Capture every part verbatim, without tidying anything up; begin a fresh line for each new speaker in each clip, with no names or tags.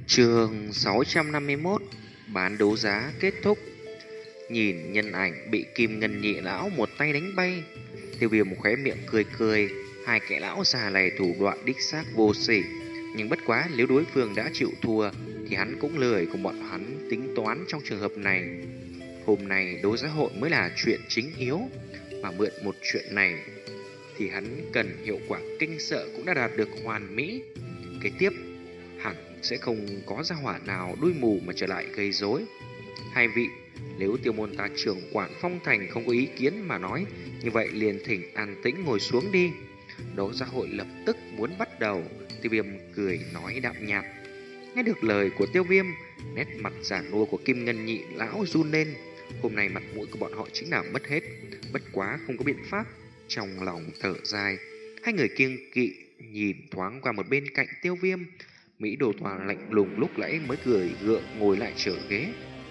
Chương sáu trăm năm mươi mốt. Bán đấu giá kết thúc. Nhìn nhân ảnh bị Kim Ngân Nhị lão một tay đánh bay, Tiêu Viêm khóe miệng cười cười. Hai kẻ lão già này thủ đoạn đích xác vô sỉ, nhưng bất quá nếu đối phương đã chịu thua thì hắn cũng lười cùng bọn hắn tính toán trong trường hợp này. Hôm nay đấu giá hội mới là chuyện chính yếu, mà mượn một chuyện này thì hắn cần hiệu quả kinh sợ cũng đã đạt được hoàn mỹ. Kế tiếp hẳn sẽ không có gia hỏa nào đuôi mù mà trở lại gây rối. Hai vị, nếu Tiêu môn ta trưởng quản Phong Thành không có ý kiến mà nói, như vậy liền thỉnh an tĩnh ngồi xuống đi. Đấu giá hội lập tức muốn bắt đầu. Tiêu Viêm cười nói đạm nhạt. Nghe được lời của Tiêu Viêm, nét mặt giả nua của Kim Ngân Nhị lão run lên. Hôm nay mặt mũi của bọn họ chính là mất hết, bất quá không có biện pháp. Trong lòng thở dài, hai người kiêng kỵ nhìn thoáng qua một bên cạnh Tiêu Viêm. Mỹ Đồ Tòa lạnh lùng lúc nãy mới cười gượng ngồi lại trở ghế.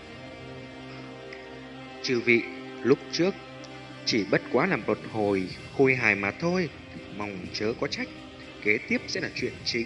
Chư vị, lúc trước chỉ bất quá làm một hồi khôi hài mà thôi, mong chớ có trách. Kế tiếp sẽ là chuyện chính.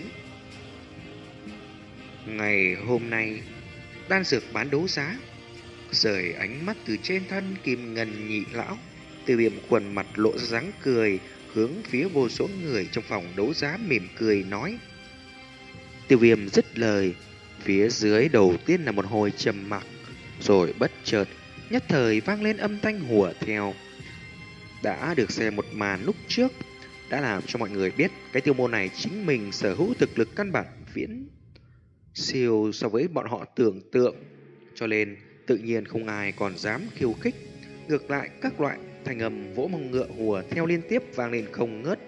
Ngày hôm nay, đan dược bán đấu giá. Rời ánh mắt từ trên thân Kim Ngân Nhị lão, Tiêu Viêm khuôn mặt lộ ra dáng cười, hướng phía vô số người trong phòng đấu giá mỉm cười nói. Tiêu Viêm dứt lời, phía dưới đầu tiên là một hồi trầm mặc, rồi bất chợt nhất thời vang lên âm thanh hùa theo. Đã được xem một màn lúc trước đã làm cho mọi người biết cái tiêu môn này chính mình sở hữu thực lực căn bản viễn siêu so với bọn họ tưởng tượng, cho nên tự nhiên không ai còn dám khiêu khích. Ngược lại, các loại thanh âm vỗ mông ngựa hùa theo liên tiếp vang lên không ngớt.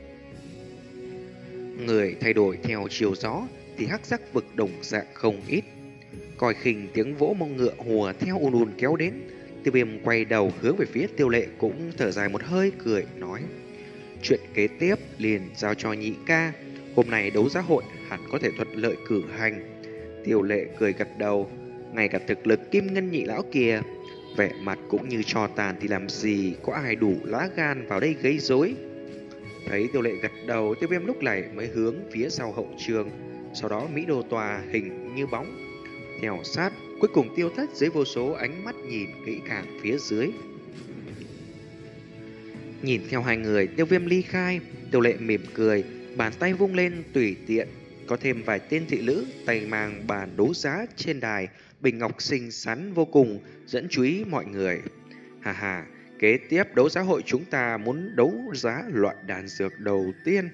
Người thay đổi theo chiều gió thì hắc sắc vực đồng dạng không ít. Coi khinh tiếng vỗ mông ngựa hùa theo ùn ùn kéo đến, Tiêu Viêm quay đầu hướng về phía Tiêu Lệ cũng thở dài một hơi cười nói. Chuyện kế tiếp liền giao cho Nhị ca, hôm nay đấu giá hội hẳn có thể thuận lợi cử hành. Tiêu Lệ cười gật đầu, ngay cả thực lực Kim Ngân Nhị lão kia, vẻ mặt cũng như tro tàn thì làm gì có ai đủ lá gan vào đây gây rối. Thấy Tiêu Lệ gật đầu, Tiêu Viêm lúc này mới hướng phía sau hậu trường, sau đó Mỹ Đồ Tòa hình như bóng theo sát, cuối cùng tiêu thất dưới vô số ánh mắt nhìn kỹ càng phía dưới. Nhìn theo hai người Tiêu Viêm ly khai, Tiêu Lệ mỉm cười, bàn tay vung lên tùy tiện, có thêm vài tên thị nữ tay mang bàn đấu giá trên đài, bình ngọc xinh xắn vô cùng, dẫn chú ý mọi người. Hà hà, kế tiếp đấu giá hội chúng ta muốn đấu giá loại đan dược đầu tiên.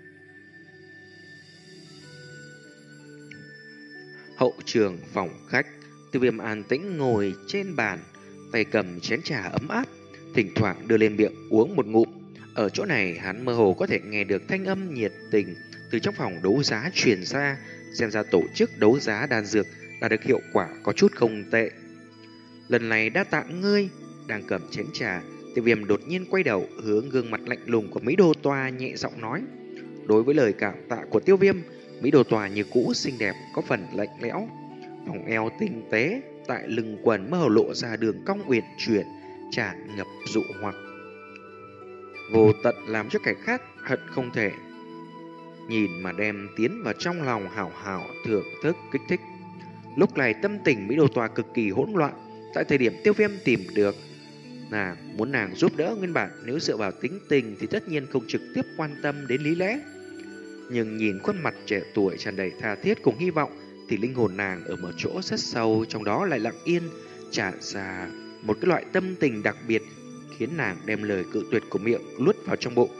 Hậu trường phòng khách, Tiêu Viêm an tĩnh ngồi trên bàn, tay cầm chén trà ấm áp, thỉnh thoảng đưa lên miệng uống một ngụm. Ở chỗ này hắn mơ hồ có thể nghe được thanh âm nhiệt tình từ trong phòng đấu giá truyền ra, xem ra tổ chức đấu giá đan dược đã được hiệu quả có chút không tệ. Lần này đa tạ ngươi. Đang cầm chén trà, Tiêu Viêm đột nhiên quay đầu hướng gương mặt lạnh lùng của Mỹ Đô Toa nhẹ giọng nói. Đối với lời cảm tạ của Tiêu Viêm, Mỹ Đồ Tòa như cũ xinh đẹp, có phần lạnh lẽo. Vòng eo tinh tế tại lưng quần mơ hồ lộ ra đường cong uyển chuyển, tràn ngập dụ hoặc, vô tận làm cho kẻ khác hận không thể nhìn mà đem tiến vào trong lòng hào hào thưởng thức kích thích. Lúc này tâm tình Mỹ Đồ Tòa cực kỳ hỗn loạn. Tại thời điểm Tiêu Viêm tìm được nàng, muốn nàng giúp đỡ, nguyên bản nếu dựa vào tính tình thì tất nhiên không trực tiếp quan tâm đến lý lẽ, nhưng nhìn khuôn mặt trẻ tuổi tràn đầy tha thiết cùng hy vọng thì linh hồn nàng ở một chỗ rất sâu trong đó lại lặng yên tràn ra một cái loại tâm tình đặc biệt, khiến nàng đem lời cự tuyệt của miệng luốt vào trong bụng.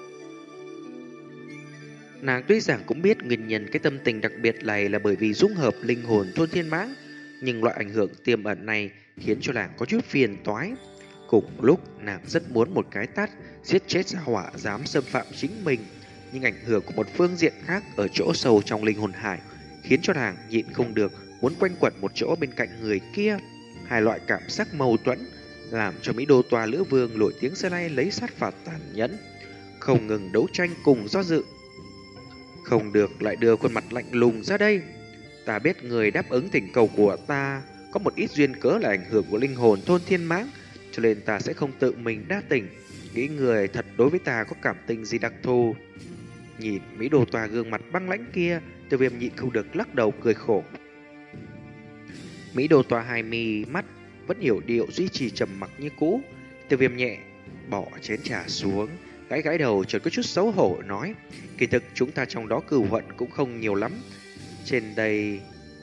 Nàng tuy rằng cũng biết nguyên nhân cái tâm tình đặc biệt này là bởi vì dung hợp linh hồn thôn thiên mãng, nhưng loại ảnh hưởng tiềm ẩn này khiến cho nàng có chút phiền toái. Cùng lúc nàng rất muốn một cái tát giết chết gia hỏa dám xâm phạm chính mình, nhưng ảnh hưởng của một phương diện khác ở chỗ sâu trong linh hồn hải khiến cho nàng nhịn không được muốn quanh quẩn một chỗ bên cạnh người kia. Hai loại cảm giác mâu thuẫn làm cho Mỹ Đô Tòa Lữ Vương nổi tiếng xưa nay lấy sát phạt tàn nhẫn, không ngừng đấu tranh cùng do dự. Không được lại đưa khuôn mặt lạnh lùng ra đây. Ta biết người đáp ứng thỉnh cầu của ta có một ít duyên cớ là ảnh hưởng của linh hồn thôn thiên mãng, cho nên ta sẽ không tự mình đa tình, nghĩ người thật đối với ta có cảm tình gì đặc thù. Nhìn Mỹ Đồ Tòa gương mặt băng lãnh kia, Tiêu Viêm nhịn không được lắc đầu cười khổ. Mỹ Đô tòa hai mi mắt vẫn hiểu điệu duy trì trầm mặc như cũ. Tiêu Viêm nhẹ bỏ chén trà xuống, gãi gãi đầu chợt có chút xấu hổ nói: kỳ thực chúng ta trong đó cừu hận cũng không nhiều lắm. Trên đây,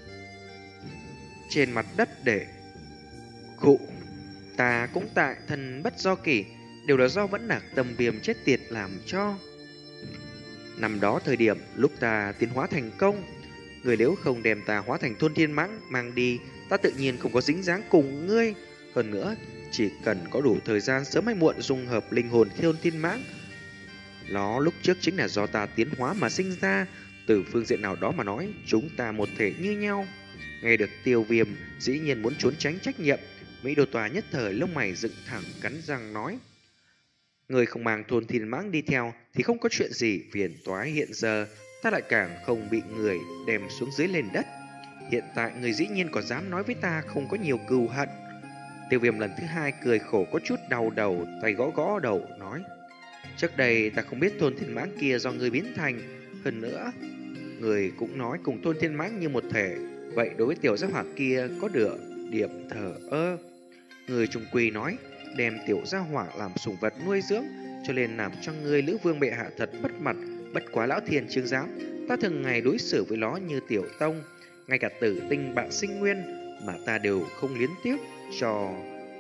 trên mặt đất để khụ, ta cũng tại thần bất do kỷ, đều là do vẫn nạc tâm viêm chết tiệt làm cho. Năm đó thời điểm lúc ta tiến hóa thành công, người nếu không đem ta hóa thành thôn thiên mãng mang đi, ta tự nhiên không có dính dáng cùng ngươi. Hơn nữa, chỉ cần có đủ thời gian sớm hay muộn dung hợp linh hồn thôn thiên mãng, nó lúc trước chính là do ta tiến hóa mà sinh ra. Từ phương diện nào đó mà nói, chúng ta một thể như nhau. Nghe được Tiêu Viêm dĩ nhiên muốn trốn tránh trách nhiệm, Mỹ Đô tòa nhất thời lông mày dựng thẳng, cắn răng nói: người không mang thôn thiên mãng đi theo thì không có chuyện gì phiền toái, hiện giờ ta lại càng không bị người đem xuống dưới lên đất. Hiện tại người dĩ nhiên có dám nói với ta không có nhiều cừu hận. Tiêu Viêm lần thứ hai cười khổ có chút đau đầu, tay gõ gõ đầu nói: trước đây ta không biết thôn thiên mãng kia do người biến thành. Hơn nữa, người cũng nói cùng thôn thiên mãng như một thể. Vậy đối với tiểu gia hỏa kia có được điểm thờ ơ. Người trung quy nói đem tiểu gia hỏa làm sủng vật nuôi dưỡng, cho nên làm cho người Lữ Vương bệ hạ thật bất mặt. Bất quá lão thiên chứng giám, ta thường ngày đối xử với nó như tiểu tông, ngay cả tử tinh bạn sinh nguyên mà ta đều không liến tiếc cho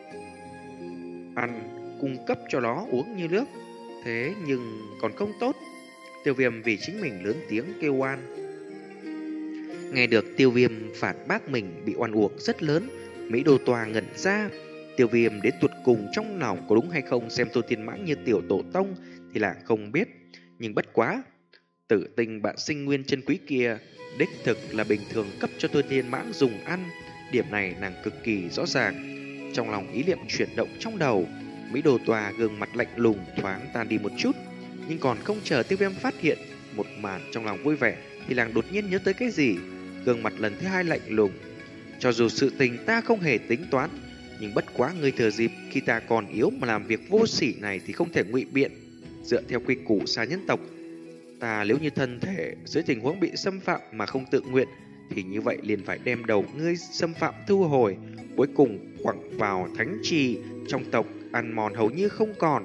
ăn, cung cấp cho nó uống như nước. Thế nhưng còn không tốt. Tiêu Viêm vì chính mình lớn tiếng kêu oan. Nghe được Tiêu Viêm phản bác mình bị oan uổng rất lớn, Mỹ Đô tòa ngẩn ra. Tiêu Viêm đến tuột cùng trong lòng có đúng hay không xem Tô Thiên Mãng như tiểu tổ tông thì là không biết. Nhưng bất quá, tử tinh bạn sinh nguyên chân quý kia đích thực là bình thường cấp cho Tô Thiên Mãng dùng ăn. Điểm này nàng cực kỳ rõ ràng. Trong lòng ý niệm chuyển động trong đầu, Mỹ Đô tòa gương mặt lạnh lùng thoáng tan đi một chút. Nhưng còn không chờ Tiêu Viêm phát hiện một màn trong lòng vui vẻ thì nàng đột nhiên nhớ tới cái gì. Gương mặt lần thứ hai lạnh lùng: cho dù sự tình ta không hề tính toán, nhưng bất quá ngươi thừa dịp khi ta còn yếu mà làm việc vô sỉ này thì không thể ngụy biện. Dựa theo quy củ xa nhân tộc, ta nếu như thân thể dưới tình huống bị xâm phạm mà không tự nguyện thì như vậy liền phải đem đầu ngươi xâm phạm thu hồi, cuối cùng quẳng vào thánh trì trong tộc, ăn mòn hầu như không còn.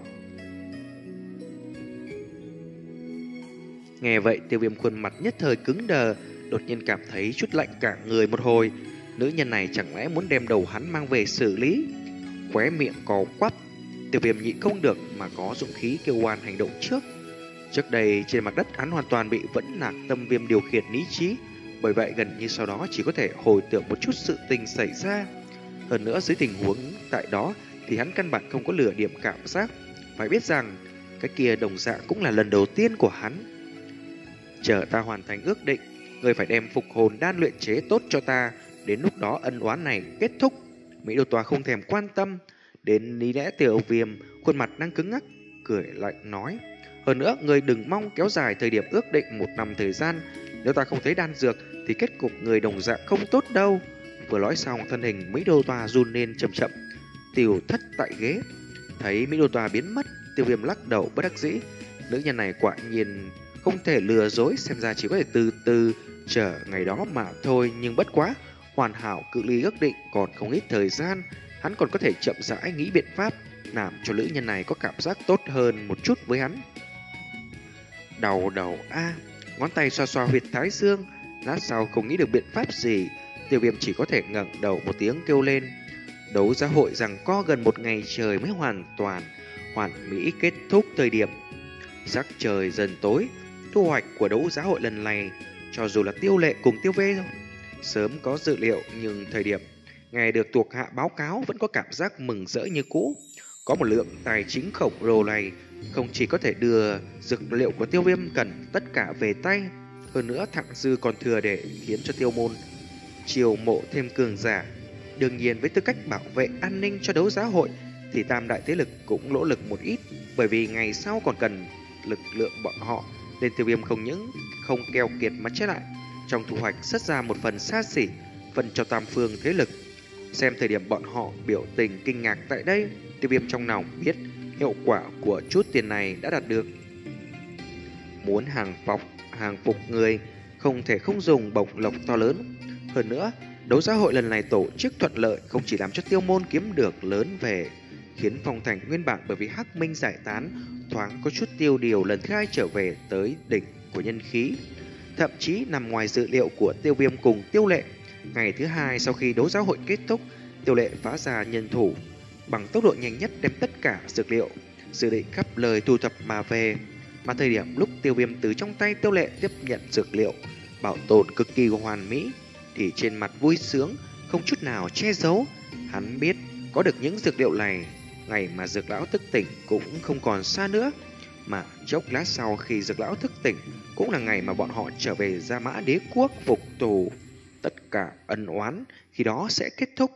Nghe vậy, Tiêu Viêm khuôn mặt nhất thời cứng đờ, đột nhiên cảm thấy chút lạnh cả người một hồi. Nữ nhân này chẳng lẽ muốn đem đầu hắn mang về xử lý? Khóe miệng có quắp, Tiêu Viêm nhịn không được mà có dũng khí kêu oan hành động trước. Trước đây trên mặt đất hắn hoàn toàn bị vẫn nạc tâm viêm điều khiển lý trí, bởi vậy gần như sau đó chỉ có thể hồi tưởng một chút sự tình xảy ra. Hơn nữa dưới tình huống tại đó thì hắn căn bản không có lửa điểm cảm giác. Phải biết rằng cái kia đồng dạng cũng là lần đầu tiên của hắn. Chờ ta hoàn thành ước định, người phải đem phục hồn đan luyện chế tốt cho ta, đến lúc đó ân oán này kết thúc. Mỹ Đô tòa không thèm quan tâm đến lý lẽ Tiêu Viêm, khuôn mặt đang cứng ngắc, cười lạnh nói: hơn nữa người đừng mong kéo dài thời điểm ước định một năm thời gian. Nếu ta không thấy đan dược thì kết cục người đồng dạng không tốt đâu. Vừa nói xong, thân hình Mỹ Đô tòa run lên chậm chậm, tiêu thất tại ghế. Thấy Mỹ Đô tòa biến mất, Tiêu Viêm lắc đầu bất đắc dĩ. Nữ nhân này quả nhiên không thể lừa dối, xem ra chỉ có thể từ từ chờ ngày đó mà thôi. Nhưng bất quá, hoàn hảo cự ly ước định còn không ít thời gian, hắn còn có thể chậm rãi nghĩ biện pháp làm cho nữ nhân này có cảm giác tốt hơn một chút với hắn. Đầu đầu a à, ngón tay xoa xoa huyệt thái dương, lát sau không nghĩ được biện pháp gì, Tiêu Viêm chỉ có thể ngẩng đầu một tiếng kêu lên. Đấu giá hội rằng co gần một ngày trời mới hoàn toàn hoàn mỹ kết thúc thời điểm. Sắc trời dần tối, thu hoạch của đấu giá hội lần này cho dù là Tiêu Lệ cùng Tiêu Vê thôi sớm có dự liệu, nhưng thời điểm nghe được thuộc hạ báo cáo vẫn có cảm giác mừng rỡ như cũ. Có một lượng tài chính khổng lồ này không chỉ có thể đưa dược liệu của Tiêu Viêm cần tất cả về tay, hơn nữa thặng dư còn thừa để khiến cho Tiêu môn chiều mộ thêm cường giả. Đương nhiên với tư cách bảo vệ an ninh cho đấu giá hội thì tam đại thế lực cũng nỗ lực một ít, bởi vì ngày sau còn cần lực lượng bọn họ, nên Tiêu Viêm không những không keo kiệt mà chết lại, trong thu hoạch xuất ra một phần xa xỉ phần cho tam phương thế lực. Xem thời điểm bọn họ biểu tình kinh ngạc tại đây, Tiêu Viêm trong lòng biết hiệu quả của chút tiền này đã đạt được. Muốn hàng phục hàng phục người không thể không dùng bổng lộc to lớn. Hơn nữa, Đấu giá hội lần này tổ chức thuận lợi không chỉ làm cho Tiêu Môn kiếm được lớn về, khiến Phong Thành nguyên bản bởi vì Hắc Minh giải tán thoáng có chút tiêu điều lần thứ hai trở về tới đỉnh của nhân khí. Thậm chí nằm ngoài dự liệu của Tiêu Viêm cùng Tiêu Lệ. Ngày thứ hai sau khi đấu giá hội kết thúc, Tiêu Lệ phá ra nhân thủ, bằng tốc độ nhanh nhất đem tất cả dược liệu dự định khắp lời thu thập mà về. Mà thời điểm lúc Tiêu Viêm từ trong tay Tiêu Lệ tiếp nhận dược liệu bảo tồn cực kỳ hoàn mỹ, thì trên mặt vui sướng không chút nào che giấu. Hắn biết có được những dược liệu này, ngày mà dược lão thức tỉnh cũng không còn xa nữa. Mà chốc lát sau khi dược lão thức tỉnh cũng là ngày mà bọn họ trở về Gia Mã Đế Quốc phục tù. Tất cả ân oán khi đó sẽ kết thúc.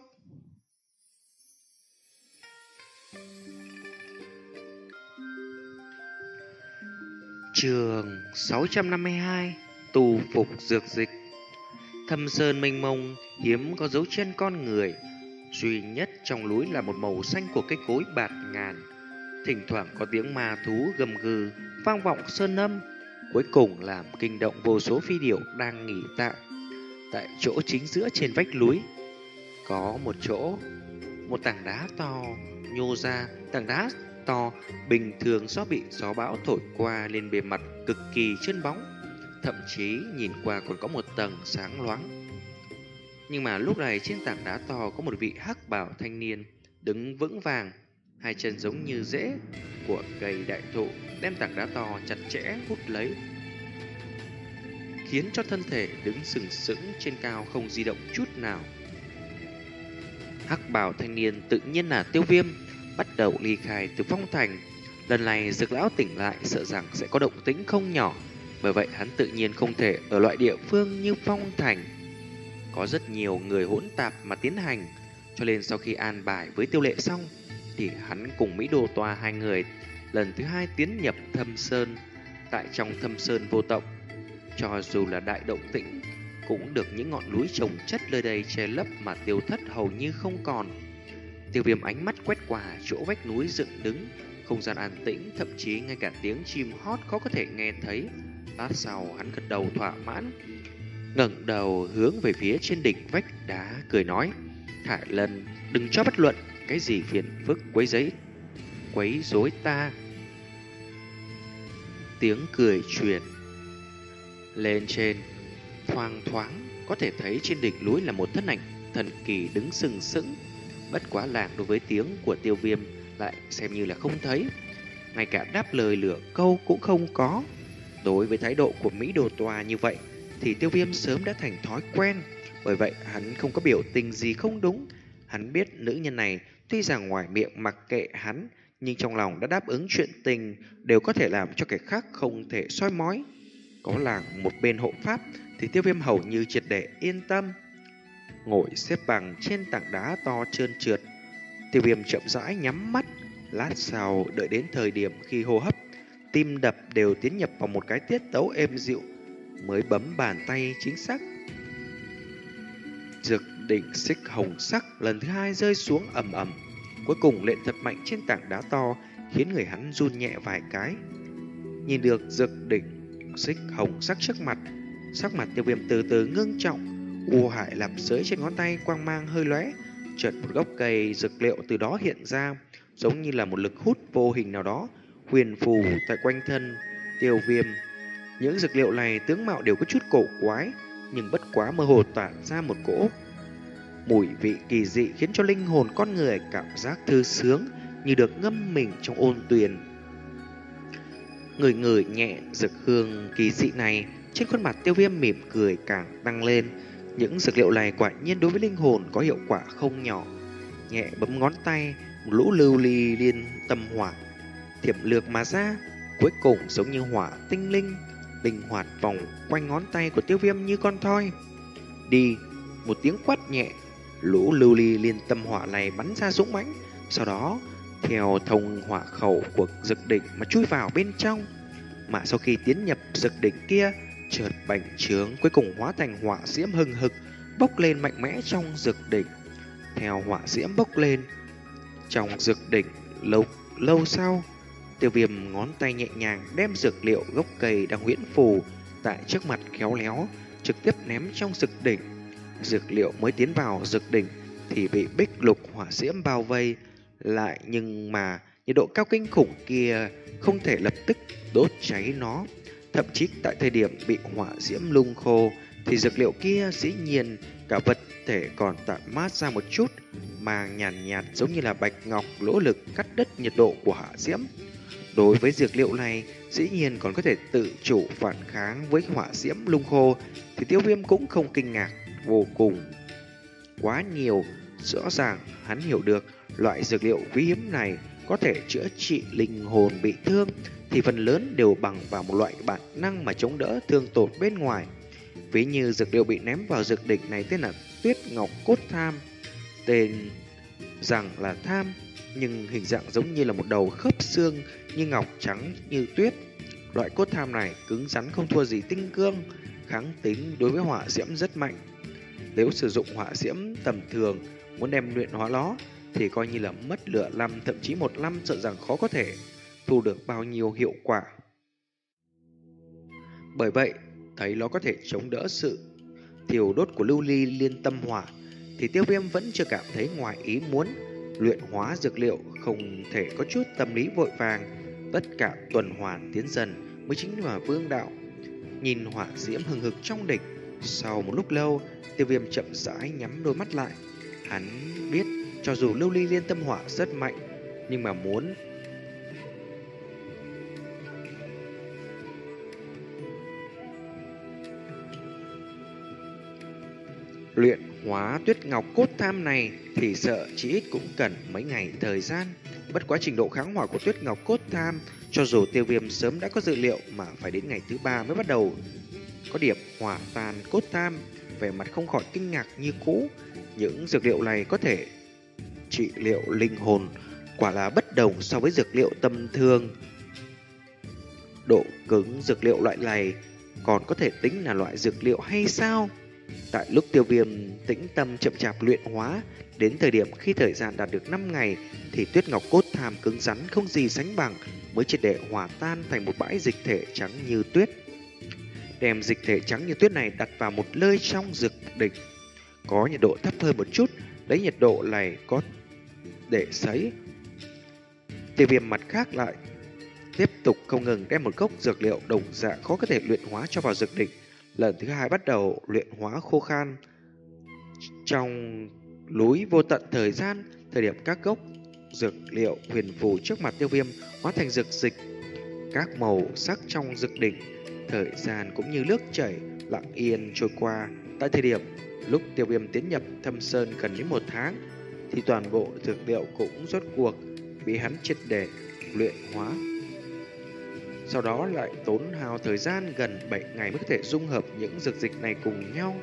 Chương sáu trăm năm mươi hai: Tu phục dược dịch. Thâm sơn mênh mông, hiếm có dấu chân con người, duy nhất trong núi là một màu xanh của cây cối bạt ngàn. Thỉnh thoảng có tiếng ma thú gầm gừ vang vọng sơn âm, cuối cùng làm kinh động vô số phi điểu đang nghỉ tạm. Tại chỗ chính giữa trên vách núi có một chỗ, một tảng đá to nhô ra. Tảng đá to bình thường do bị gió bão thổi qua lên bề mặt cực kỳ trơn bóng, thậm chí nhìn qua còn có một tầng sáng loáng. Nhưng mà lúc này trên tảng đá to có một vị hắc bào thanh niên đứng vững vàng, hai chân giống như rễ của cây đại thụ đem tảng đá to chặt chẽ hút lấy, khiến cho thân thể đứng sừng sững trên cao không di động chút nào. Hắc bào thanh niên tự nhiên là Tiêu Viêm, bắt đầu ly khai từ Phong Thành. Lần này dược lão tỉnh lại sợ rằng sẽ có động tĩnh không nhỏ, bởi vậy hắn tự nhiên không thể ở loại địa phương như Phong Thành có rất nhiều người hỗn tạp mà tiến hành. Cho nên sau khi an bài với Tiêu Lệ xong, thì hắn cùng Mỹ Đồ Toa hai người lần thứ hai tiến nhập Thâm Sơn. Tại trong Thâm Sơn vô tộc, cho dù là đại động tĩnh cũng được những ngọn núi trồng chất nơi đây che lấp mà tiêu thất hầu như không còn. Tiêu Viêm ánh mắt quét qua chỗ vách núi dựng đứng, không gian an tĩnh, thậm chí ngay cả tiếng chim hót khó có thể nghe thấy. Lát sau hắn gật đầu thỏa mãn, ngẩng đầu hướng về phía trên đỉnh vách đá cười nói: Thải Lân, đừng cho bất luận cái gì phiền phức quấy giấy quấy rối ta. Tiếng cười truyền lên trên, thoang thoáng có thể thấy trên đỉnh núi là một thân ảnh thần kỳ đứng sừng sững. Bất quá làng đối với tiếng của Tiêu Viêm lại xem như là không thấy, ngay cả đáp lời lửa câu cũng không có. Đối với thái độ của Mỹ Đồ Toa như vậy thì Tiêu Viêm sớm đã thành thói quen, bởi vậy hắn không có biểu tình gì không đúng. Hắn biết nữ nhân này tuy rằng ngoài miệng mặc kệ hắn, nhưng trong lòng đã đáp ứng chuyện tình đều có thể làm cho kẻ khác không thể soi mói. Có làng một bên hộ pháp thì Tiêu Viêm hầu như triệt để yên tâm. Ngồi xếp bằng trên tảng đá to trơn trượt, Tiêu Viêm chậm rãi nhắm mắt. Lát sau đợi đến thời điểm khi hô hấp, tim đập đều tiến nhập vào một cái tiết tấu êm dịu, mới bấm bàn tay chính xác. Dược đỉnh xích hồng sắc lần thứ hai rơi xuống ầm ầm, cuối cùng lện thật mạnh trên tảng đá to, khiến người hắn run nhẹ vài cái. Nhìn được dược đỉnh xích hồng sắc trước mặt, sắc mặt Tiêu Viêm từ từ ngưng trọng. U hải lạp sới trên ngón tay quang mang hơi lóe, chợt một gốc cây dược liệu từ đó hiện ra, giống như là một lực hút vô hình nào đó huyền phù tại quanh thân Tiêu Viêm. Những dược liệu này tướng mạo đều có chút cổ quái, nhưng bất quá mơ hồ tản ra một cỗ mùi vị kỳ dị, khiến cho linh hồn con người cảm giác thư sướng như được ngâm mình trong ôn tuyền. Người người nhẹ dược hương kỳ dị này, trên khuôn mặt Tiêu Viêm mỉm cười càng tăng lên. Những dược liệu này quả nhiên đối với linh hồn có hiệu quả không nhỏ. Nhẹ bấm ngón tay, một lũ lưu ly liên tâm hỏa thiểm lược mà ra, cuối cùng giống như hỏa tinh linh, linh hoạt vòng quanh ngón tay của Tiêu Viêm như con thoi. Đi! Một tiếng quát nhẹ, lũ lưu ly liên tâm hỏa này bắn ra dũng mãnh, sau đó theo thông hỏa khẩu của dược đỉnh mà chui vào bên trong. Mà sau khi tiến nhập dược đỉnh kia, chợt bành trướng, cuối cùng hóa thành hỏa diễm hừng hực bốc lên mạnh mẽ trong dược đỉnh. Theo hỏa diễm bốc lên trong dược đỉnh, lâu lâu sau, Tiêu Viêm ngón tay nhẹ nhàng đem dược liệu gốc cây đang huyễn phù tại trước mặt khéo léo trực tiếp ném trong dược đỉnh. Dược liệu mới tiến vào dược đỉnh thì bị bích lục hỏa diễm bao vây lại, nhưng mà nhiệt độ cao kinh khủng kia không thể lập tức đốt cháy nó. Thậm chí tại thời điểm bị hỏa diễm lung khô thì dược liệu kia dĩ nhiên cả vật thể còn tản mát ra một chút màng nhàn nhạt, nhạt giống như là bạch ngọc nỗ lực cắt đứt nhiệt độ của hỏa diễm. Đối với dược liệu này dĩ nhiên còn có thể tự chủ phản kháng với hỏa diễm lung khô thì Tiêu Viêm cũng không kinh ngạc vô cùng quá nhiều. Rõ ràng hắn hiểu được loại dược liệu quý hiếm này có thể chữa trị linh hồn bị thương thì phần lớn đều bằng vào một loại bản năng mà chống đỡ thương tổn bên ngoài. Ví như dược liệu bị ném vào dược đỉnh này tên là Tuyết Ngọc Cốt Tham, tên rằng là tham nhưng hình dạng giống như là một đầu khớp xương như ngọc trắng như tuyết. Loại cốt tham này cứng rắn không thua gì tinh cương, kháng tính đối với hỏa diễm rất mạnh. Nếu sử dụng hỏa diễm tầm thường muốn đem luyện hóa nó thì coi như là mất lửa năm, thậm chí một năm sợ rằng khó có thể thu được bao nhiêu hiệu quả. Bởi vậy, thấy nó có thể chống đỡ sự thiêu đốt của lưu ly liên tâm hỏa thì Tiêu Viêm vẫn chưa cảm thấy ngoài ý muốn. Luyện hóa dược liệu không thể có chút tâm lý vội vàng, tất cả tuần hoàn tiến dần mới chính là vương đạo. Nhìn hỏa diễm hừng hực trong đỉnh, sau một lúc lâu, Tiêu Viêm chậm rãi nhắm đôi mắt lại. Hắn biết cho dù lưu ly liên tâm hỏa rất mạnh, nhưng mà muốn luyện hóa Tuyết Ngọc Cốt Tham này thì sợ chỉ ít cũng cần mấy ngày thời gian. Bất quá trình độ kháng hỏa của Tuyết Ngọc Cốt Tham, cho dù Tiêu Viêm sớm đã có dự liệu mà phải đến ngày thứ ba mới bắt đầu có điểm hỏa tàn cốt tham, vẻ mặt không khỏi kinh ngạc như cũ. Những dược liệu này có thể trị liệu linh hồn, quả là bất đồng so với dược liệu tầm thường. Độ cứng dược liệu loại này còn có thể tính là loại dược liệu hay sao? Tại lúc Tiêu Viêm tĩnh tâm chậm chạp luyện hóa, đến thời điểm khi thời gian đạt được năm ngày thì Tuyết Ngọc Cốt Tham cứng rắn không gì sánh bằng, mới triệt để hòa tan thành một bãi dịch thể trắng như tuyết. Đem dịch thể trắng như tuyết này đặt vào một nơi trong dược đỉnh có nhiệt độ thấp hơn một chút, lấy nhiệt độ này có để sấy. Tiêu Viêm mặt khác lại tiếp tục không ngừng đem một gốc dược liệu đồng dạng khó có thể luyện hóa cho vào dược đỉnh. Lần thứ hai bắt đầu luyện hóa khô khan. Trong núi vô tận thời gian, thời điểm các gốc dược liệu huyền phù trước mặt Tiêu Viêm hóa thành dược dịch, các màu sắc trong dược đỉnh, thời gian cũng như nước chảy lặng yên trôi qua. Tại thời điểm lúc Tiêu Viêm tiến nhập Thâm Sơn gần đến một tháng thì toàn bộ dược liệu cũng rốt cuộc bị hắn triệt để luyện hóa. Sau đó lại tốn hao thời gian gần bảy ngày mới có thể dung hợp những dược dịch này cùng nhau.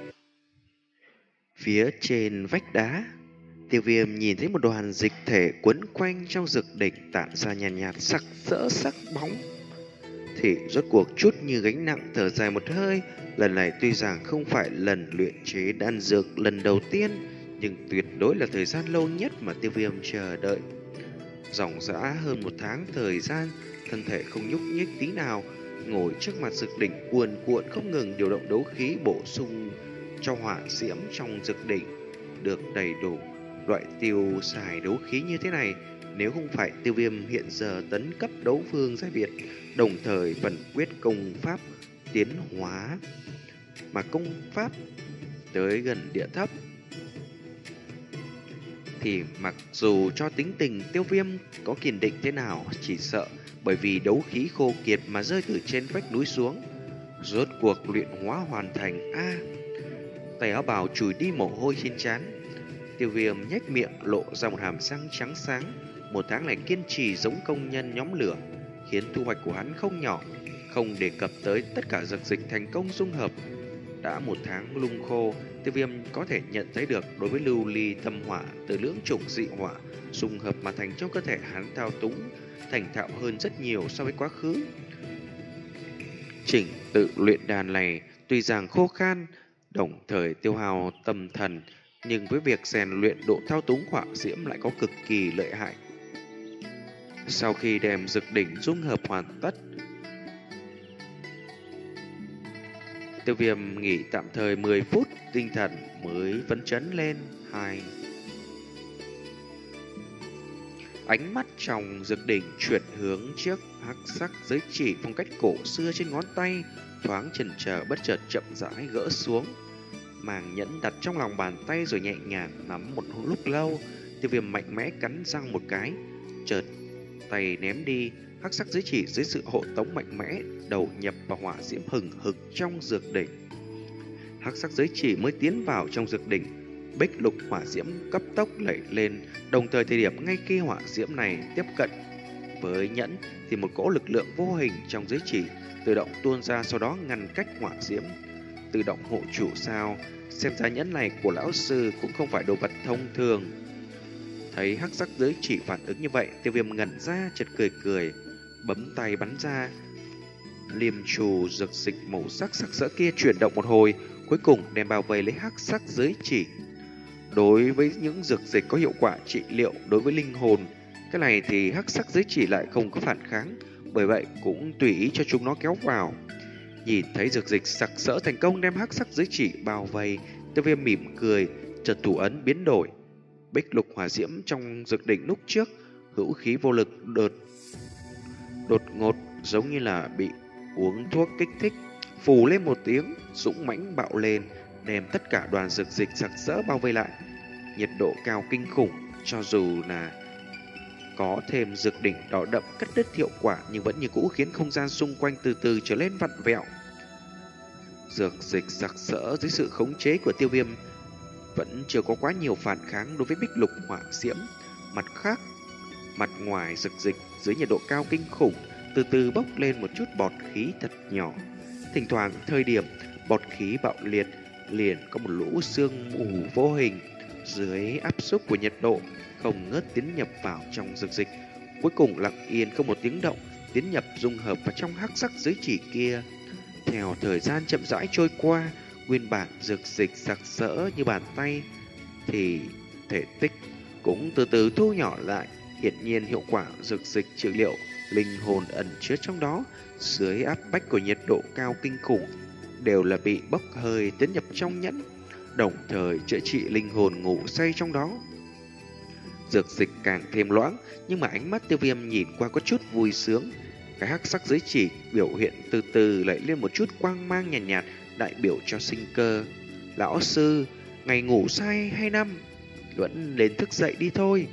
Phía trên vách đá, Tiêu Viêm nhìn thấy một đoàn dịch thể quấn quanh trong dược đỉnh tản ra nhàn nhạt, nhạt sắc sỡ sắc bóng. Thì rốt cuộc chút như gánh nặng thở dài một hơi. Lần này tuy rằng không phải lần luyện chế đan dược lần đầu tiên, nhưng tuyệt đối là thời gian lâu nhất mà Tiêu Viêm chờ đợi. Dòng dã hơn một tháng thời gian, thân thể không nhúc nhích tí nào, ngồi trước mặt dược đỉnh cuồn cuộn không ngừng điều động đấu khí bổ sung cho hỏa diễm trong dược đỉnh được đầy đủ. Loại tiêu xài đấu khí như thế này, nếu không phải Tiêu Viêm hiện giờ tấn cấp đấu vương giai biệt, đồng thời vận quyết công pháp tiến hóa mà công pháp tới gần địa thấp, thì mặc dù cho tính tình Tiêu Viêm có kiên định thế nào, chỉ sợ bởi vì đấu khí khô kiệt mà rơi từ trên vách núi xuống. Rốt cuộc luyện hóa hoàn thành. A à, tay áo bào chùi đi mồ hôi trên trán. Tiêu Viêm nhếch miệng lộ ra một hàm răng trắng sáng. Một tháng này kiên trì giống công nhân nhóm lửa, khiến thu hoạch của hắn không nhỏ. Không đề cập tới tất cả dược dịch thành công dung hợp. Đã một tháng lung khô, Tiêu Viêm có thể nhận thấy được đối với lưu ly tâm hỏa từ lưỡng chủng dị hỏa dung hợp mà thành trong cơ thể hắn thao túng thành thạo hơn rất nhiều so với quá khứ. Chỉnh tự luyện đàn này tuy rằng khô khan, đồng thời tiêu hao tâm thần, nhưng với việc rèn luyện độ thao túng hỏa diễm lại có cực kỳ lợi hại. Sau khi đem dược đỉnh dung hợp hoàn tất, Tiêu Viêm nghỉ tạm thời mười phút, tinh thần mới phấn chấn lên. Hai ánh mắt trong dược đỉnh chuyển hướng chiếc hắc sắc giới chỉ phong cách cổ xưa trên ngón tay, thoáng chần chờ bất chợt chậm rãi gỡ xuống. Màng nhẫn đặt trong lòng bàn tay rồi nhẹ nhàng nắm một lúc lâu. Tiêu Viêm mạnh mẽ cắn răng một cái, chợt tay ném đi. Hắc sắc giới chỉ dưới sự hộ tống mạnh mẽ đầu nhập vào hỏa diễm hừng hực trong dược đỉnh. Hắc sắc giới chỉ mới tiến vào trong dược đỉnh, bích lục hỏa diễm cấp tốc lẩy lên. Đồng thời thời điểm ngay khi hỏa diễm này tiếp cận với nhẫn thì một cỗ lực lượng vô hình trong giới chỉ tự động tuôn ra, sau đó ngăn cách hỏa diễm, tự động hộ chủ sao. Xem ra nhẫn này của lão sư cũng không phải đồ vật thông thường. Thấy hắc sắc giới chỉ phản ứng như vậy, Tiêu Viêm ngẩn ra, chợt cười cười, bấm tay bắn ra. Liêm trù dược dịch màu sắc sặc sỡ kia chuyển động một hồi, cuối cùng đem bao vây lấy hắc sắc giới chỉ. Đối với những dược dịch có hiệu quả trị liệu đối với linh hồn, cái này thì hắc sắc giới chỉ lại không có phản kháng, bởi vậy cũng tùy ý cho chúng nó kéo vào. Nhìn thấy dược dịch sặc sỡ thành công đem hắc sắc giới chỉ bao vây, Tiêu Viêm mỉm cười, chợt thủ ấn biến đổi. Bích lục hỏa diễm trong dược đỉnh lúc trước, hữu khí vô lực đột đột ngột giống như là bị uống thuốc kích thích, phù lên một tiếng, dũng mãnh bạo lên, đem tất cả đoàn dược dịch sặc sỡ bao vây lại. Nhiệt độ cao kinh khủng, cho dù là có thêm dược đỉnh đỏ đậm cắt đứt hiệu quả nhưng vẫn như cũ khiến không gian xung quanh từ từ trở lên vặn vẹo. Dược dịch sặc sỡ dưới sự khống chế của Tiêu Viêm vẫn chưa có quá nhiều phản kháng đối với bích lục hỏa diễm. Mặt khác, mặt ngoài dược dịch dưới nhiệt độ cao kinh khủng từ từ bốc lên một chút bọt khí thật nhỏ. Thỉnh thoảng thời điểm bọt khí bạo liệt liền có một lũ sương mù vô hình dưới áp suất của nhiệt độ không ngớt tiến nhập vào trong dược dịch, cuối cùng lặng yên không một tiếng động tiến nhập dung hợp vào trong hắc sắc giới chỉ kia. Theo thời gian chậm rãi trôi qua, nguyên bản dược dịch sặc sỡ như bàn tay thì thể tích cũng từ từ thu nhỏ lại. Hiển nhiên hiệu quả dược dịch trị liệu linh hồn ẩn chứa trong đó dưới áp bách của nhiệt độ cao kinh khủng đều là bị bốc hơi tiến nhập trong nhẫn, đồng thời chữa trị linh hồn ngủ say trong đó. Dược dịch càng thêm loãng, nhưng mà ánh mắt Tiêu Viêm nhìn qua có chút vui sướng. Cái hắc sắc giới chỉ biểu hiện từ từ lại lên một chút quang mang nhàn nhạt, nhạt đại biểu cho sinh cơ. Lão sư, ngày ngủ say hay năm, vẫn đến thức dậy đi thôi.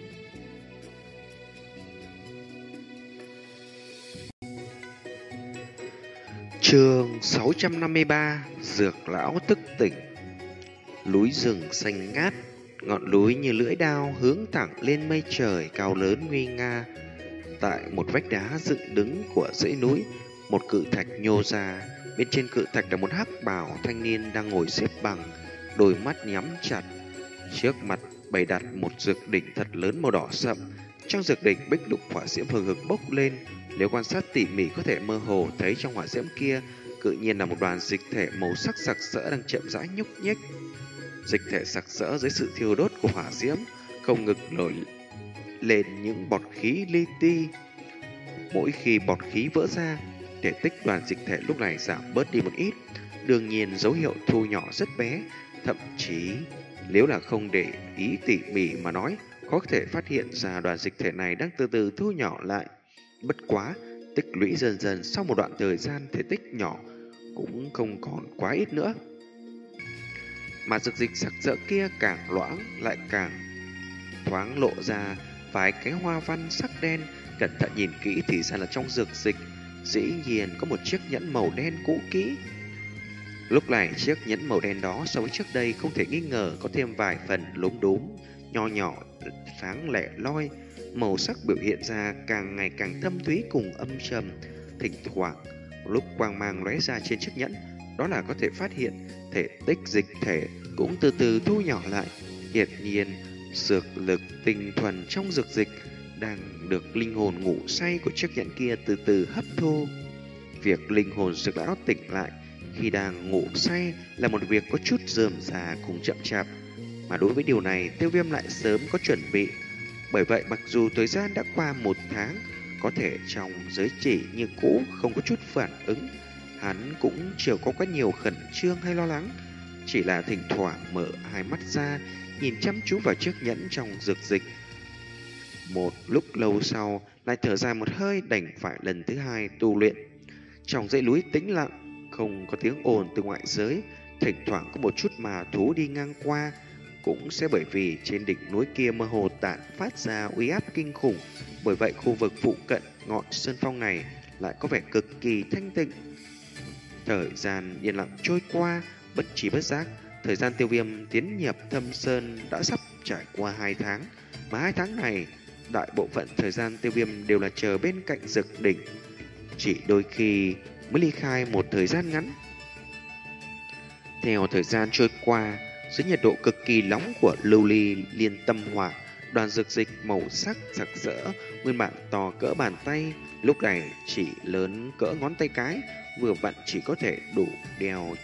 Chương sáu trăm năm mươi ba, Dược lão thức tỉnh. Núi rừng xanh ngát, ngọn núi như lưỡi đao hướng thẳng lên mây trời cao lớn nguy nga. Tại một vách đá dựng đứng của dãy núi, một cự thạch nhô ra. Bên trên cự thạch là một hắc bào thanh niên đang ngồi xếp bằng, đôi mắt nhắm chặt. Trước mặt bày đặt một dược đỉnh thật lớn màu đỏ sậm. Trong dược đỉnh bích lục hỏa diễm hừng hực bốc lên. Nếu quan sát tỉ mỉ có thể mơ hồ thấy trong hỏa diễm kia tự nhiên là một đoàn dịch thể màu sắc sặc sỡ đang chậm rãi nhúc nhích. Dịch thể sặc sỡ dưới sự thiêu đốt của hỏa diễm không ngừng nổi lên những bọt khí li ti. Mỗi khi bọt khí vỡ ra, thể tích đoàn dịch thể lúc này giảm bớt đi một ít. Đương nhiên dấu hiệu thu nhỏ rất bé, thậm chí nếu là không để ý tỉ mỉ mà nói, có thể phát hiện ra đoàn dịch thể này đang từ từ thu nhỏ lại. Bất quá, tích lũy dần dần sau một đoạn thời gian, thể tích nhỏ cũng không còn quá ít nữa. Mà dược dịch sặc sỡ kia càng loãng lại càng thoáng lộ ra vài cái hoa văn sắc đen. Cẩn thận nhìn kỹ thì ra là trong dược dịch dĩ nhiên có một chiếc nhẫn màu đen cũ kỹ. Lúc này chiếc nhẫn màu đen đó so với trước đây không thể nghi ngờ có thêm vài phần lốm đốm, nho nhỏ, sáng lẻ loi. Màu sắc biểu hiện ra càng ngày càng thâm thúy cùng âm trầm. Thỉnh thoảng lúc quang mang lóe ra trên chiếc nhẫn, đó là có thể phát hiện thể tích dịch thể cũng từ từ thu nhỏ lại. Hiển nhiên dược lực tinh thuần trong dược dịch đang được linh hồn ngủ say của chiếc nhẫn kia từ từ hấp thu. Việc linh hồn dược lão tỉnh lại khi đang ngủ say là một việc có chút rườm rà cùng chậm chạp, mà đối với điều này Tiêu Viêm lại sớm có chuẩn bị. Bởi vậy mặc dù thời gian đã qua một tháng, có thể trong giới chỉ như cũ không có chút phản ứng, hắn cũng chưa có quá nhiều khẩn trương hay lo lắng, chỉ là thỉnh thoảng mở hai mắt ra, nhìn chăm chú vào chiếc nhẫn trong dược dịch. Một lúc lâu sau, lại thở dài một hơi, đành phải lần thứ hai tu luyện. Trong dãy núi tĩnh lặng, không có tiếng ồn từ ngoại giới, thỉnh thoảng có một chút mà thú đi ngang qua, cũng sẽ bởi vì trên đỉnh núi kia mơ hồ tản phát ra uy áp kinh khủng. Bởi vậy khu vực phụ cận ngọn sơn phong này lại có vẻ cực kỳ thanh tịnh. Thời gian yên lặng trôi qua, bất trí bất giác, thời gian Tiêu Viêm tiến nhập Thâm Sơn đã sắp trải qua hai tháng, mà hai tháng này, đại bộ phận thời gian Tiêu Viêm đều là chờ bên cạnh dược đỉnh, chỉ đôi khi mới ly khai một thời gian ngắn. Theo thời gian trôi qua, dưới nhiệt độ cực kỳ nóng của lưu ly liên tâm hỏa, đoàn dược dịch màu sắc rực rỡ, nguyên bản to cỡ bàn tay, lúc này chỉ lớn cỡ ngón tay cái, vừa vặn chỉ có thể đủ đeo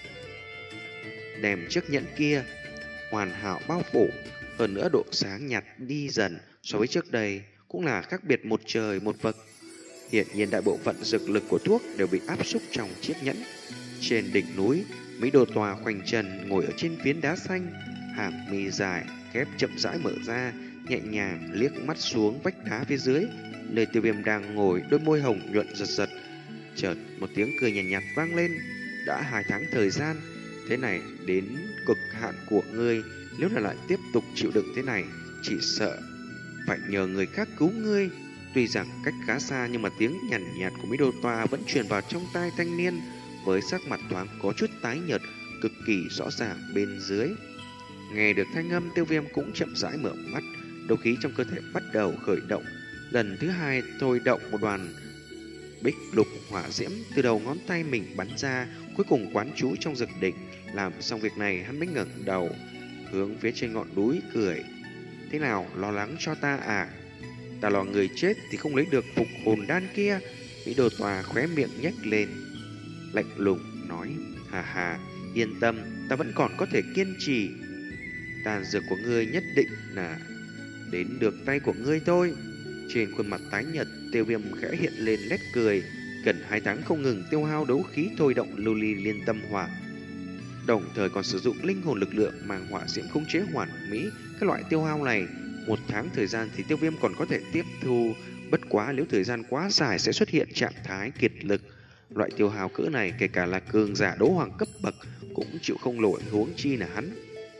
đem chiếc nhẫn kia hoàn hảo bao phủ. Hơn nữa độ sáng nhạt đi dần so với trước đây, cũng là khác biệt một trời một vực. Hiện nhiên đại bộ phận dược lực của thuốc đều bị áp xúc trong chiếc nhẫn. Trên đỉnh núi, Mỹ Đô Tòa khoanh chân ngồi ở trên phiến đá xanh, hàng mi dài khép chậm rãi mở ra, nhẹ nhàng liếc mắt xuống vách đá phía dưới, nơi Tiêu Viêm đang ngồi, đôi môi hồng nhuận giật giật. Chợt một tiếng cười nhàn nhạt, nhạt vang lên. Đã hai tháng thời gian, thế này đến cực hạn của ngươi, nếu là lại tiếp tục chịu đựng thế này, chỉ sợ phải nhờ người khác cứu ngươi. Tuy rằng cách khá xa, nhưng mà tiếng nhàn nhạt, nhạt của Mỹ Đô Toa vẫn truyền vào trong tai thanh niên, với sắc mặt thoáng có chút tái nhợt, cực kỳ rõ ràng bên dưới. Nghe được thanh âm, Tiêu Viêm cũng chậm rãi mở mắt, đấu khí trong cơ thể bắt đầu khởi động. Lần thứ hai thôi động một đoàn bích lục hỏa diễm từ đầu ngón tay mình bắn ra, cuối cùng quán trú trong dược đỉnh. Làm xong việc này, hắn mới ngẩng đầu hướng phía trên ngọn núi cười. Thế nào, lo lắng cho ta à? Ta lo người chết thì không lấy được phục hồn đan kia. Mỹ Đồ Tòa khóe miệng nhếch lên, lạnh lùng nói, hà hà, yên tâm, ta vẫn còn có thể kiên trì. Đan dược của ngươi nhất định là đến được tay của ngươi thôi. Trên khuôn mặt tái nhợt, Tiêu Viêm khẽ hiện lên nét cười. Gần hai tháng không ngừng tiêu hao đấu khí thôi động lưu ly liên tâm hỏa, đồng thời còn sử dụng linh hồn lực lượng mang hỏa diễm khống chế hoàn mỹ các loại tiêu hao này. Một tháng thời gian thì Tiêu Viêm còn có thể tiếp thu, bất quá nếu thời gian quá dài sẽ xuất hiện trạng thái kiệt lực. Loại tiêu hao cỡ này kể cả là cường giả đấu hoàng cấp bậc cũng chịu không nổi, huống chi là hắn.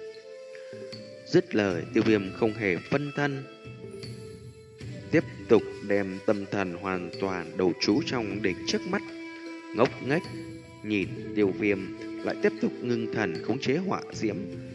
Dứt lời, Tiêu Viêm không hề phân thân, tiếp tục đem tâm thần hoàn toàn đầu trú trong đỉnh trước mắt. Ngốc nghếch nhìn Tiêu Viêm lại tiếp tục ngưng thần khống chế hỏa diễm.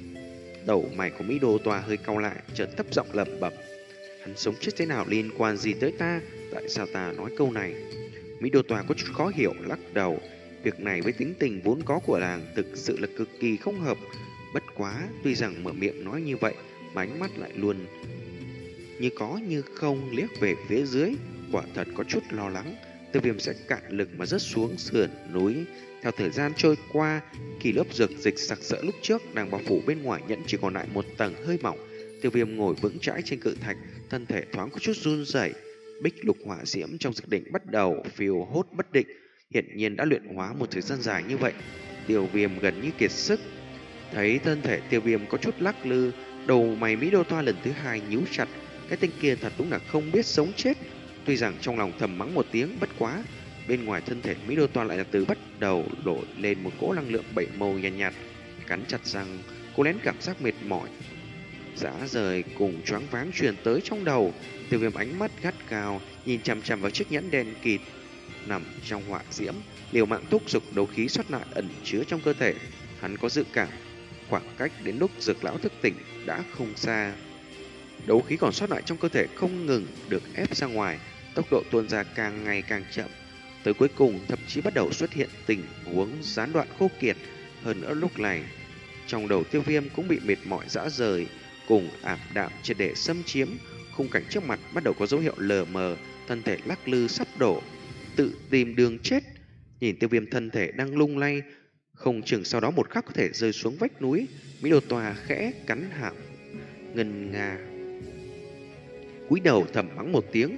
Đầu mày của Mỹ Đô Tòa hơi cau lại, chợt thấp giọng lẩm bẩm, hắn sống chết thế nào liên quan gì tới ta? Tại sao ta nói câu này? Mỹ Đô Tòa có chút khó hiểu, lắc đầu. Việc này với tính tình vốn có của làng thực sự là cực kỳ không hợp. Bất quá, tuy rằng mở miệng nói như vậy, mà ánh mắt lại luôn như có như không liếc về phía dưới, quả thật có chút lo lắng Tiêu Viêm sẽ cạn lực mà rớt xuống sườn núi. Theo thời gian trôi qua, kỳ lớp dược dịch sặc sỡ lúc trước đang bao phủ bên ngoài nhẫn chỉ còn lại một tầng hơi mỏng. Tiêu Viêm ngồi vững chãi trên cự thạch, thân thể thoáng có chút run rẩy. Bích lục hỏa diễm trong dược đỉnh bắt đầu phiêu hốt bất định. Hiện nhiên đã luyện hóa một thời gian dài như vậy, Tiêu Viêm gần như kiệt sức. Thấy thân thể Tiêu Viêm có chút lắc lư, đầu mày Mỹ Đô Toa lần thứ hai nhíu chặt. Cái tên kia thật đúng là không biết sống chết. Tuy rằng trong lòng thầm mắng một tiếng, bất quá bên ngoài thân thể Mỹ Đô Toa lại là từ bắt đầu nổi lên một cỗ năng lượng bảy màu nhàn nhạt, nhạt. Cắn chặt răng, cô lén cảm giác mệt mỏi, dã rời cùng choáng váng truyền tới trong đầu. Tiêu Viêm ánh mắt gắt gao nhìn chằm chằm vào chiếc nhẫn đen kịt nằm trong hỏa diễm, liều mạng thúc giục đấu khí sót lại ẩn chứa trong cơ thể. Hắn có dự cảm khoảng cách đến lúc Dược lão thức tỉnh đã không xa. Đấu khí còn sót lại trong cơ thể không ngừng được ép ra ngoài, tốc độ tuôn ra càng ngày càng chậm, tới cuối cùng thậm chí bắt đầu xuất hiện tình huống gián đoạn khô kiệt. Hơn nữa lúc này trong đầu Tiêu Viêm cũng bị mệt mỏi rã rời cùng ảm đạm triệt để xâm chiếm. Khung cảnh trước mặt bắt đầu có dấu hiệu lờ mờ, thân thể lắc lư sắp đổ, tự tìm đường chết. Nhìn Tiêu Viêm thân thể đang lung lay, không chừng sau đó một khắc có thể rơi xuống vách núi. Mỹ Đô Tòa khẽ cắn hàm ngân nga, cúi đầu thầm mắng một tiếng.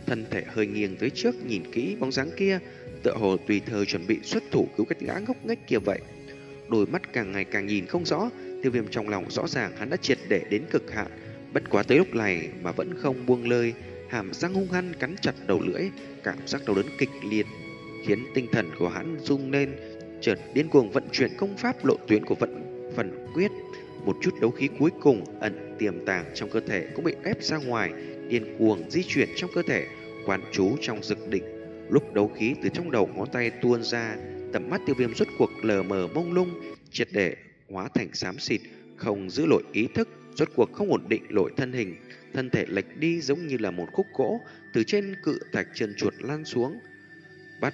thân thể hơi nghiêng tới trước nhìn kỹ bóng dáng kia, tựa hồ tùy thời chuẩn bị xuất thủ cứu cái gã ngốc nghếch kia vậy. Đôi mắt càng ngày càng nhìn không rõ, Tiêu Viêm trong lòng rõ ràng hắn đã triệt để đến cực hạn, bất quá tới lúc này mà vẫn không buông lơi, hàm răng hung hăng cắn chặt đầu lưỡi, cảm giác đau đớn kịch liệt khiến tinh thần của hắn rung lên, chợt điên cuồng vận chuyển công pháp lộ tuyến của vận phần quyết. Một chút đấu khí cuối cùng ẩn tiềm tàng trong cơ thể cũng bị ép ra ngoài, điên cuồng di chuyển trong cơ thể, quán trú trong dực đỉnh. Lúc đấu khí từ trong đầu ngón tay tuôn ra, tầm mắt Tiêu Viêm rốt cuộc lờ mờ mông lung, triệt để hóa thành xám xịt, không giữ nổi ý thức, rốt cuộc không ổn định nổi thân hình, thân thể lệch đi giống như là một khúc gỗ từ trên cự thạch trơn chuột lan xuống. Bắt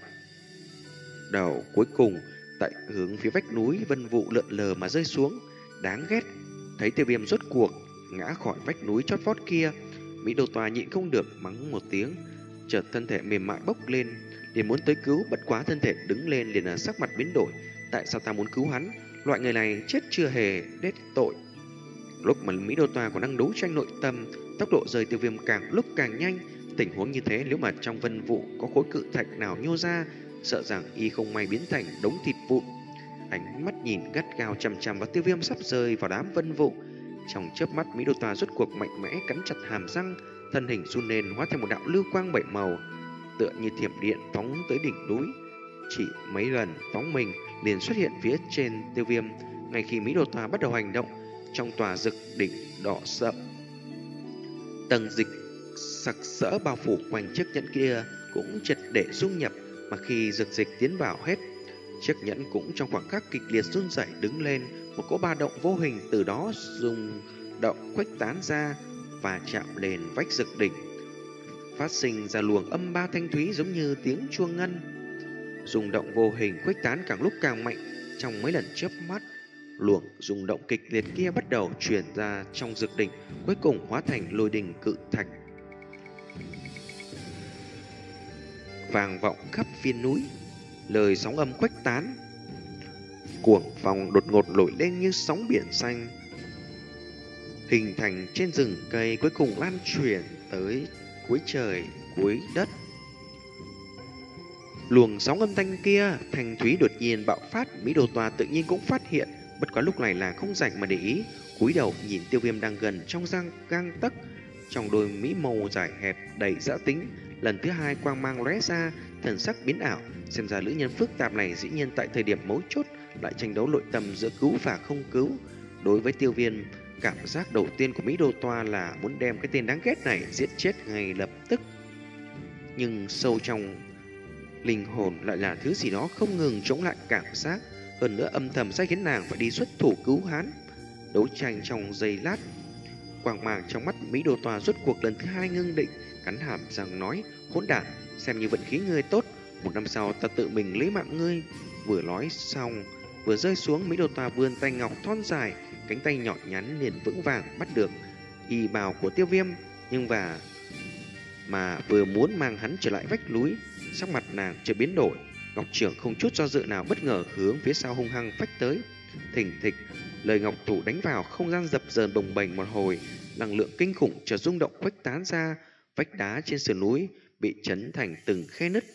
đầu cuối cùng tại hướng phía vách núi vân vụ lượn lờ mà rơi xuống. Đáng ghét. Thấy Tiêu Viêm rốt cuộc ngã khỏi vách núi chót vót kia, Mỹ Đô Tòa nhịn không được mắng một tiếng, chợt thân thể mềm mại bốc lên, liền muốn tới cứu, bất quá thân thể đứng lên liền là sắc mặt biến đổi. Tại sao ta muốn cứu hắn? Loại người này chết chưa hề đết tội. Lúc mà Mỹ Đô Tòa còn đang đấu tranh nội tâm, tốc độ rời Tiêu Viêm càng lúc càng nhanh. Tình huống như thế, nếu mà trong vân vụ có khối cự thạch nào nhô ra, sợ rằng y không may biến thành đống thịt vụn. Ánh mắt nhìn gắt gao chằm chằm vào Tiêu Viêm sắp rơi vào đám vân vụ. Trong chớp mắt, Mỹ Đô Tòa rốt cuộc mạnh mẽ cắn chặt hàm răng, thân hình run lên hóa thành một đạo lưu quang bảy màu, tựa như thiểm điện phóng tới đỉnh núi. Chỉ mấy lần phóng mình liền xuất hiện phía trên Tiêu Viêm. Ngay khi Mỹ Đô Tòa bắt đầu hành động, trong tòa dực đỉnh đỏ sậm, tầng dịch sặc sỡ bao phủ quanh chiếc nhẫn kia cũng triệt để dung nhập. Mà khi dược dịch tiến vào hết, chiếc nhẫn cũng trong khoảng khắc kịch liệt run rẩy đứng lên, một cỗ ba động vô hình từ đó rung động khuếch tán ra và chạm lên vách dực đỉnh, phát sinh ra luồng âm ba thanh thúy giống như tiếng chuông ngân. Rung động vô hình khuếch tán càng lúc càng mạnh. Trong mấy lần chớp mắt, luồng rung động kịch liệt kia bắt đầu truyền ra trong dực đỉnh, cuối cùng hóa thành lôi đình cự thạch, vang vọng khắp phiên núi. Lời sóng âm khuếch tán, cuồng phong đột ngột nổi lên như sóng biển xanh, hình thành trên rừng cây, cuối cùng lan truyền tới cuối trời cuối đất. Luồng sóng âm thanh kia thanh thúy đột nhiên bạo phát, Mỹ Đô Tòa tự nhiên cũng phát hiện, bất quá lúc này là không rảnh mà để ý, cúi đầu nhìn Tiêu Viêm đang gần trong gang gang tấc, trong đôi mỹ màu dài hẹp đầy dã tính. Lần thứ hai quang mang lóe ra, thần sắc biến ảo, xem ra nữ nhân phức tạp này dĩ nhiên tại thời điểm mấu chốt lại tranh đấu nội tâm giữa cứu và không cứu. Đối với Tiêu Viêm, cảm giác đầu tiên của Mỹ Đô Toa là muốn đem cái tên đáng ghét này giết chết ngay lập tức. Nhưng sâu trong linh hồn lại là thứ gì đó không ngừng chống lại cảm giác, hơn nữa âm thầm sẽ khiến nàng phải đi xuất thủ cứu hắn. Đấu tranh trong giây lát, quang mang trong mắt Mỹ Đô Toa rốt cuộc lần thứ hai ngưng định, cắn hàm răng nói: hỗn đản, xem như vận khí ngươi tốt, một năm sau ta tự mình lấy mạng ngươi. Vừa nói xong, vừa rơi xuống, Mỹ Đô Tòa vươn tay ngọc thon dài, cánh tay nhỏ nhắn liền vững vàng bắt được y bào của Tiêu Viêm, nhưng và mà vừa muốn mang hắn trở lại vách núi, sắc mặt nàng chợt biến đổi, ngọc trưởng không chút do dự nào bất ngờ hướng phía sau hung hăng phách tới. Thình thịch, lời ngọc thủ đánh vào không gian dập dờn bồng bềnh một hồi, năng lượng kinh khủng chợt rung động khuếch tán ra, vách đá trên sườn núi bị chấn thành từng khe nứt.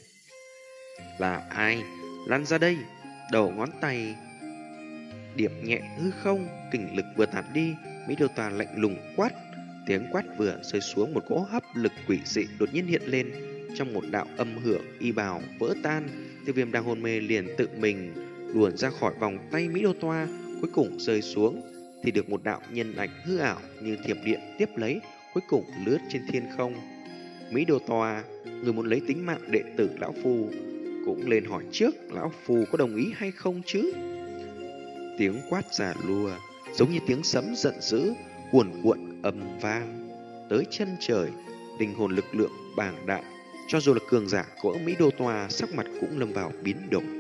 Là ai? Lăn ra đây! Đầu ngón tay điểm nhẹ hư không, kình lực vừa tản đi, Mỹ Đô Tòa lạnh lùng quát. Tiếng quát vừa rơi xuống, một cỗ hấp lực quỷ dị đột nhiên hiện lên, trong một đạo âm hưởng y bào vỡ tan. Tiêu Viêm đang hôn mê liền tự mình luồn ra khỏi vòng tay Mỹ Đô Toa, cuối cùng rơi xuống thì được một đạo nhân ảnh hư ảo như thiểm điện tiếp lấy, cuối cùng lướt trên thiên không. Mỹ Đô Toa, người muốn lấy tính mạng đệ tử lão phu, cũng lên hỏi trước lão phu có đồng ý hay không chứ? Tiếng quát giả lùa giống như tiếng sấm giận dữ, cuồn cuộn âm vang tới chân trời, linh hồn lực lượng bàng đại, cho dù là cường giả của Mỹ Đô Toa sắc mặt cũng lâm vào biến đổi.